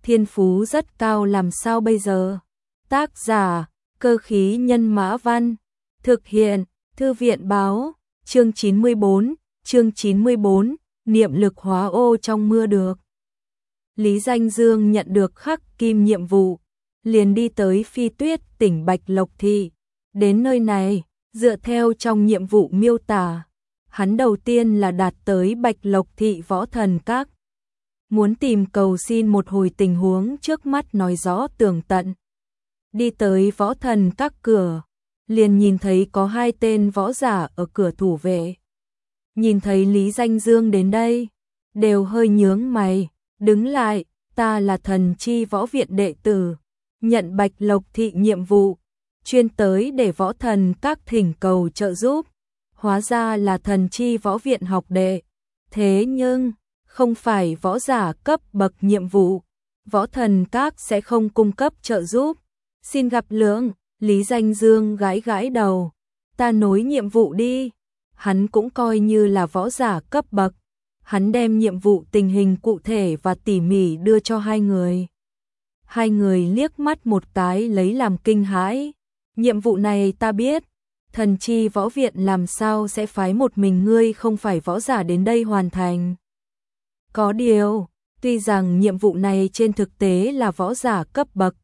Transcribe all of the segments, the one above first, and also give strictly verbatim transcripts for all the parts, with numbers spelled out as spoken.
thiên phú rất cao làm sao bây giờ? Tác giả, Cơ khí nhân mã văn, thực hiện, Thư viện báo, chương chín mươi bốn, chương chín mươi bốn, niệm lực hóa ô trong mưa được. Lý Danh Dương nhận được khắc kim nhiệm vụ, liền đi tới Phi Tuyết tỉnh Bạch Lộc Thị. Đến nơi này, dựa theo trong nhiệm vụ miêu tả, hắn đầu tiên là đạt tới Bạch Lộc Thị Võ Thần Các. Muốn tìm cầu xin một hồi tình huống trước mắt nói rõ tường tận. Đi tới Võ Thần Các cửa, liền nhìn thấy có hai tên võ giả ở cửa thủ vệ. Nhìn thấy Lý Danh Dương đến đây, đều hơi nhướng mày, đứng lại, ta là Thần Chi Võ Viện đệ tử, nhận Bạch Lộc Thị nhiệm vụ, chuyên tới để Võ Thần Các thỉnh cầu trợ giúp. Hóa ra là Thần Chi Võ Viện học đệ, thế nhưng không phải võ giả cấp bậc nhiệm vụ, Võ Thần Các sẽ không cung cấp trợ giúp. Xin gặp lượng. Lý Danh Dương gãi gãi đầu, ta nối nhiệm vụ đi. Hắn cũng coi như là võ giả cấp bậc, hắn đem nhiệm vụ tình hình cụ thể và tỉ mỉ đưa cho hai người. Hai người liếc mắt một cái lấy làm kinh hãi. Nhiệm vụ này ta biết, Thần Chi Võ Viện làm sao sẽ phái một mình ngươi không phải võ giả đến đây hoàn thành. Có điều, tuy rằng nhiệm vụ này trên thực tế là võ giả cấp bậc,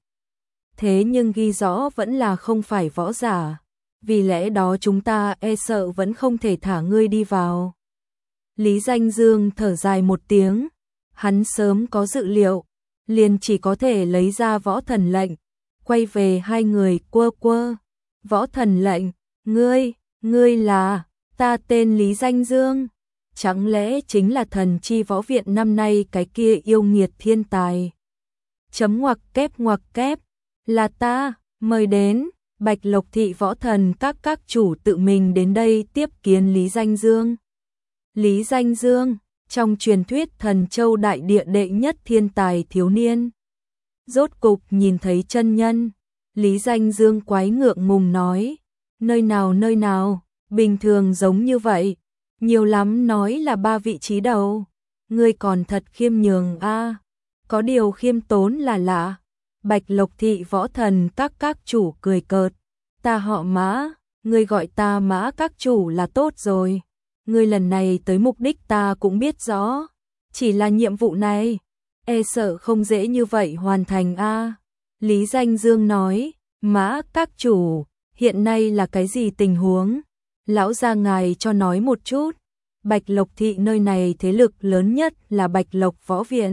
thế nhưng ghi rõ vẫn là không phải võ giả, vì lẽ đó chúng ta e sợ vẫn không thể thả ngươi đi vào. Lý Danh Dương thở dài một tiếng, hắn sớm có dự liệu, liền chỉ có thể lấy ra võ thần lệnh, quay về hai người quơ quơ. Võ thần lệnh, ngươi, ngươi là, ta tên Lý Danh Dương, chẳng lẽ chính là Thần Chi Võ Viện năm nay cái kia yêu nghiệt thiên tài. Chấm ngoặc kép ngoặc kép. Là ta, mời đến, Bạch Lộc Thị Võ Thần Các các chủ tự mình đến đây tiếp kiến Lý Danh Dương. Lý Danh Dương, trong truyền thuyết Thần Châu đại địa đệ nhất thiên tài thiếu niên. Rốt cục nhìn thấy chân nhân, Lý Danh Dương quái ngượng ngùng nói, nơi nào nơi nào, bình thường giống như vậy, nhiều lắm nói là ba vị trí đầu, ngươi còn thật khiêm nhường a. À. Có điều khiêm tốn là lạ. Bạch Lộc Thị Võ Thần Các các chủ cười cợt, ta họ Mã, ngươi gọi ta Mã các chủ là tốt rồi. Ngươi lần này tới mục đích ta cũng biết rõ, chỉ là nhiệm vụ này, e sợ không dễ như vậy hoàn thành a. À. Lý Danh Dương nói, Mã các chủ, hiện nay là cái gì tình huống? Lão gia ngài cho nói một chút. Bạch Lộc Thị nơi này thế lực lớn nhất là Bạch Lộc Võ Viện.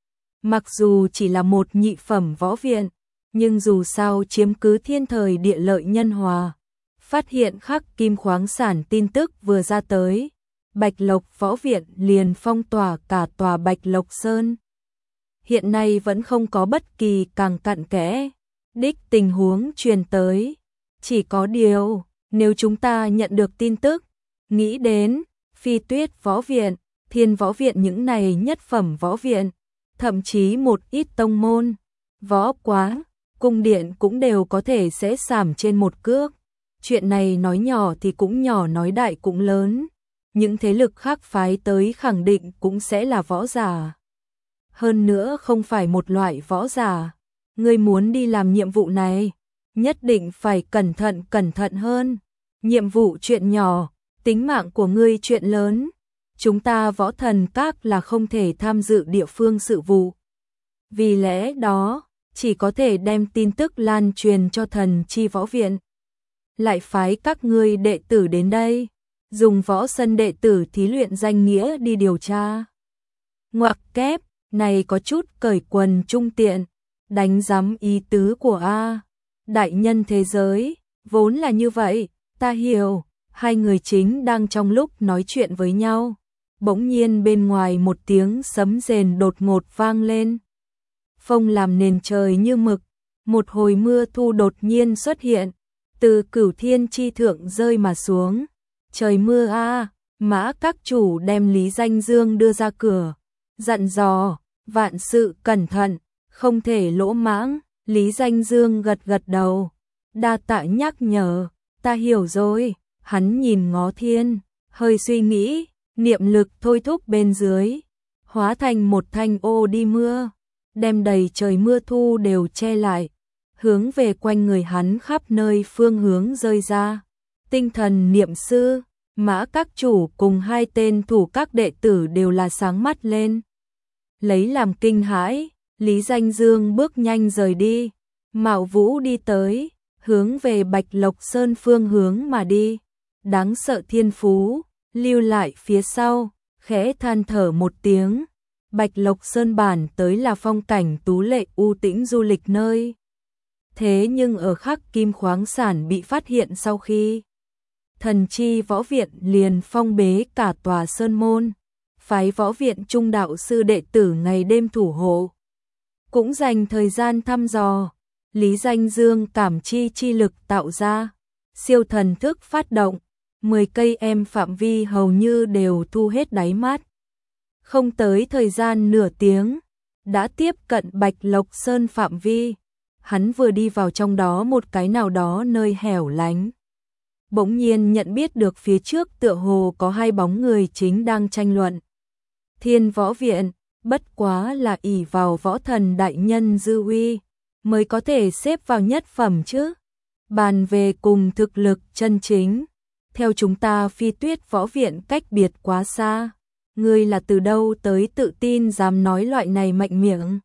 Mặc dù chỉ là một nhị phẩm võ viện, nhưng dù sao chiếm cứ thiên thời địa lợi nhân hòa. Phát hiện khắc kim khoáng sản tin tức vừa ra tới, Bạch Lộc Võ Viện liền phong tỏa cả tòa Bạch Lộc Sơn. Hiện nay vẫn không có bất kỳ càng cặn kẽ đích tình huống truyền tới. Chỉ có điều, nếu chúng ta nhận được tin tức, nghĩ đến Phi Tuyết Võ Viện, Thiên Võ Viện những này nhất phẩm võ viện, thậm chí một ít tông môn, võ quán, cung điện cũng đều có thể sẽ giảm trên một cước. Chuyện này nói nhỏ thì cũng nhỏ, nói đại cũng lớn. Những thế lực khác phái tới khẳng định cũng sẽ là võ giả. Hơn nữa không phải một loại võ giả. Ngươi muốn đi làm nhiệm vụ này, nhất định phải cẩn thận cẩn thận hơn. Nhiệm vụ chuyện nhỏ, tính mạng của ngươi chuyện lớn. Chúng ta Võ Thần Các là không thể tham dự địa phương sự vụ. Vì lẽ đó, chỉ có thể đem tin tức lan truyền cho Thần Chi Võ Viện. Lại phái các ngươi đệ tử đến đây, dùng võ sân đệ tử thí luyện danh nghĩa đi điều tra. Ngoặc kép, này có chút cởi quần trung tiện, đánh giám ý tứ của A. Đại nhân thế giới, vốn là như vậy, ta hiểu. Hai người chính đang trong lúc nói chuyện với nhau. Bỗng nhiên bên ngoài một tiếng sấm rền đột ngột vang lên. Phong làm nền trời như mực, một hồi mưa thu đột nhiên xuất hiện, từ cửu thiên chi thượng rơi mà xuống. Trời mưa a, à, Mã các chủ đem Lý Danh Dương đưa ra cửa, dặn dò, vạn sự cẩn thận, không thể lỗ mãng. Lý Danh Dương gật gật đầu, đa tạ nhắc nhở, ta hiểu rồi. Hắn nhìn ngó thiên, hơi suy nghĩ, niệm lực thôi thúc bên dưới, hóa thành một thanh ô đi mưa, đem đầy trời mưa thu đều che lại, hướng về quanh người hắn khắp nơi phương hướng rơi ra. Tinh thần niệm sư, Mã các chủ cùng hai tên thủ các đệ tử đều là sáng mắt lên. Lấy làm kinh hãi, Lý Danh Dương bước nhanh rời đi, Mạo Vũ đi tới, hướng về Bạch Lộc Sơn phương hướng mà đi. Đáng sợ thiên phú, lưu lại phía sau, khẽ than thở một tiếng. Bạch Lộc Sơn bản tới là phong cảnh tú lệ u tĩnh du lịch nơi. Thế nhưng ở Khắc Kim khoáng sản bị phát hiện sau khi Thần Chi Võ Viện liền phong bế cả tòa sơn môn, phái Võ Viện trung đạo sư đệ tử ngày đêm thủ hộ. Cũng dành thời gian thăm dò, Lý Danh Dương cảm chi chi lực tạo ra, siêu thần thức phát động, mười cây em phạm vi hầu như đều thu hết đáy mắt. Không tới thời gian nửa tiếng, đã tiếp cận Bạch Lộc Sơn phạm vi, hắn vừa đi vào trong đó một cái nào đó nơi hẻo lánh. Bỗng nhiên nhận biết được phía trước tựa hồ có hai bóng người chính đang tranh luận. Thiên Võ Viện, bất quá là ỷ vào võ thần đại nhân dư uy, mới có thể xếp vào nhất phẩm chứ. Bàn về cùng thực lực chân chính, theo chúng ta Phi Tuyết Võ Viện cách biệt quá xa. Ngươi là từ đâu tới tự tin dám nói loại này mạnh miệng?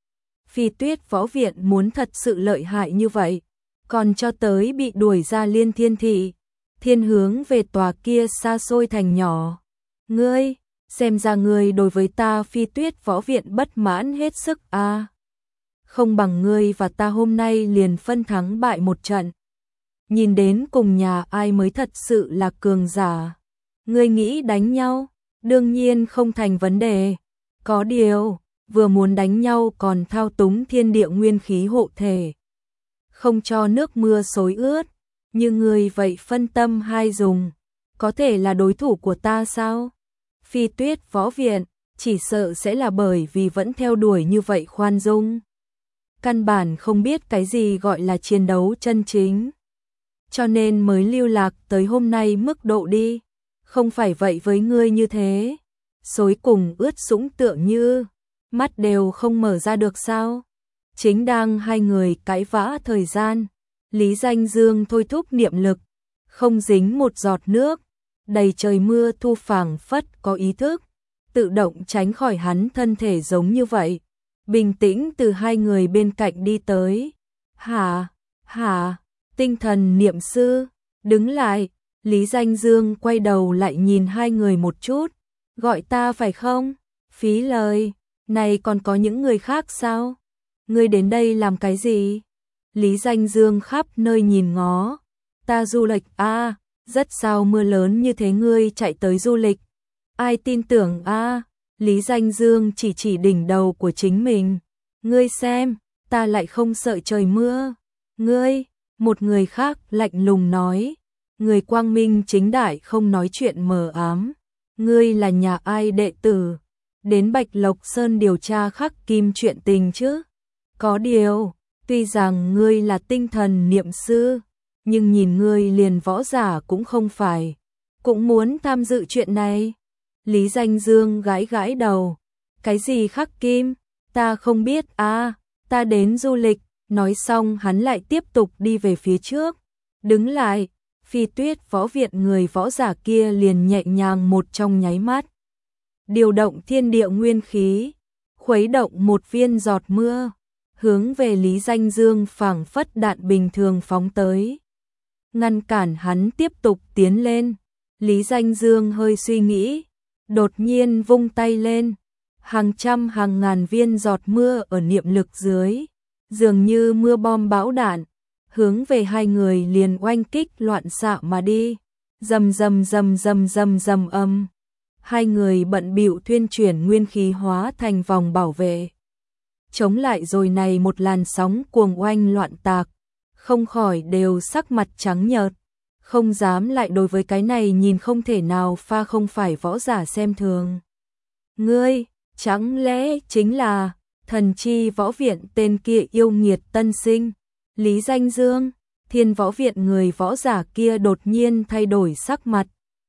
Phi Tuyết Võ Viện muốn thật sự lợi hại như vậy, còn cho tới bị đuổi ra Liên Thiên Thị, thiên hướng về tòa kia xa xôi thành nhỏ. Ngươi, xem ra ngươi đối với ta Phi Tuyết Võ Viện bất mãn hết sức a. À. Không bằng ngươi và ta hôm nay liền phân thắng bại một trận. Nhìn đến cùng nhà ai mới thật sự là cường giả. Ngươi nghĩ đánh nhau? Đương nhiên không thành vấn đề. Có điều, vừa muốn đánh nhau còn thao túng thiên địa nguyên khí hộ thể. Không cho nước mưa xối ướt. Như người vậy phân tâm hai dùng. Có thể là đối thủ của ta sao? Phi Tuyết Võ Viện, chỉ sợ sẽ là bởi vì vẫn theo đuổi như vậy khoan dung. Căn bản không biết cái gì gọi là chiến đấu chân chính. Cho nên mới lưu lạc tới hôm nay mức độ đi. Không phải vậy với ngươi như thế. Xối cùng ướt sũng tựa như, mắt đều không mở ra được sao. Chính đang hai người cãi vã thời gian, Lý Danh Dương thôi thúc niệm lực, không dính một giọt nước, đầy trời mưa thu phảng phất có ý thức, tự động tránh khỏi hắn thân thể giống như vậy. Bình tĩnh từ hai người bên cạnh đi tới. Hả, hả, tinh thần niệm sư, đứng lại. Lý Danh Dương quay đầu lại nhìn hai người một chút, gọi ta phải không? Phí lời, này còn có những người khác sao? Ngươi đến đây làm cái gì? Lý Danh Dương khắp nơi nhìn ngó, ta du lịch a, à, rất sao mưa lớn như thế ngươi chạy tới du lịch? Ai tin tưởng a? À? Lý Danh Dương chỉ chỉ đỉnh đầu của chính mình, ngươi xem, ta lại không sợ trời mưa. Ngươi, một người khác lạnh lùng nói. Người quang minh chính đại không nói chuyện mờ ám. Ngươi là nhà ai đệ tử? Đến Bạch Lộc Sơn điều tra Khắc Kim chuyện tình chứ? Có điều, tuy rằng ngươi là tinh thần niệm sư, nhưng nhìn ngươi liền võ giả cũng không phải. Cũng muốn tham dự chuyện này? Lý Danh Dương gãi gãi đầu. Cái gì Khắc Kim? Ta không biết à, ta đến du lịch. Nói xong hắn lại tiếp tục đi về phía trước. Đứng lại. Phi Tuyết Võ Viện người võ giả kia liền nhẹ nhàng một trong nháy mắt. Điều động thiên địa nguyên khí, khuấy động một viên giọt mưa, hướng về Lý Danh Dương phảng phất đạn bình thường phóng tới. Ngăn cản hắn tiếp tục tiến lên. Lý Danh Dương hơi suy nghĩ, đột nhiên vung tay lên. Hàng trăm hàng ngàn viên giọt mưa ở niệm lực dưới, dường như mưa bom bão đạn. Hướng về hai người liền oanh kích loạn xạ mà đi. Rầm rầm rầm rầm rầm rầm âm. Hai người bận bịu thuyên chuyển nguyên khí hóa thành vòng bảo vệ. Chống lại rồi này một làn sóng cuồng oanh loạn tạc. Không khỏi đều sắc mặt trắng nhợt. Không dám lại đối với cái này nhìn không thể nào pha không phải võ giả xem thường. Ngươi, chẳng lẽ chính là Thần Chi Võ Viện tên kia yêu nghiệt tân sinh? Lý Danh Dương, Thiên Võ Viện người võ giả kia đột nhiên thay đổi sắc mặt.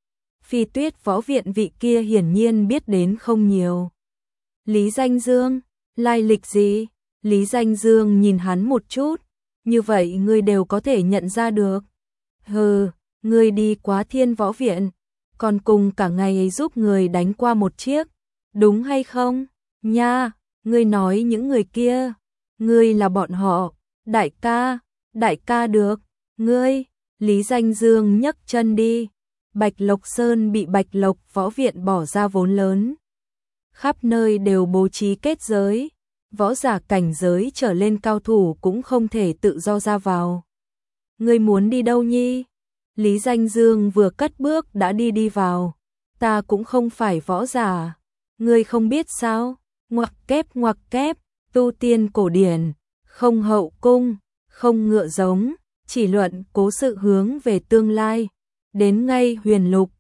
Phi Tuyết Võ Viện vị kia hiển nhiên biết đến không nhiều. Lý Danh Dương, Lai lịch gì? Lý Danh Dương nhìn hắn một chút, như vậy ngươi đều có thể nhận ra được. Hừ, ngươi đi quá Thiên Võ Viện, còn cùng cả ngày ấy giúp người đánh qua một chiếc, đúng hay không? Nha, ngươi nói những người kia, ngươi là bọn họ, đại ca, đại ca được, ngươi, Lý Danh Dương nhấc chân đi. Bạch Lộc Sơn bị Bạch Lộc Võ Viện bỏ ra vốn lớn. Khắp nơi đều bố trí kết giới, võ giả cảnh giới trở lên cao thủ cũng không thể tự do ra vào. Ngươi muốn đi đâu nhi? Lý Danh Dương vừa cất bước đã đi đi vào. Ta cũng không phải võ giả. Ngươi không biết sao? Ngoặc kép ngoặc kép, tu tiên cổ điển, không hậu cung, không ngựa giống, chỉ luận cố sự hướng về tương lai. Đến ngay huyền lục,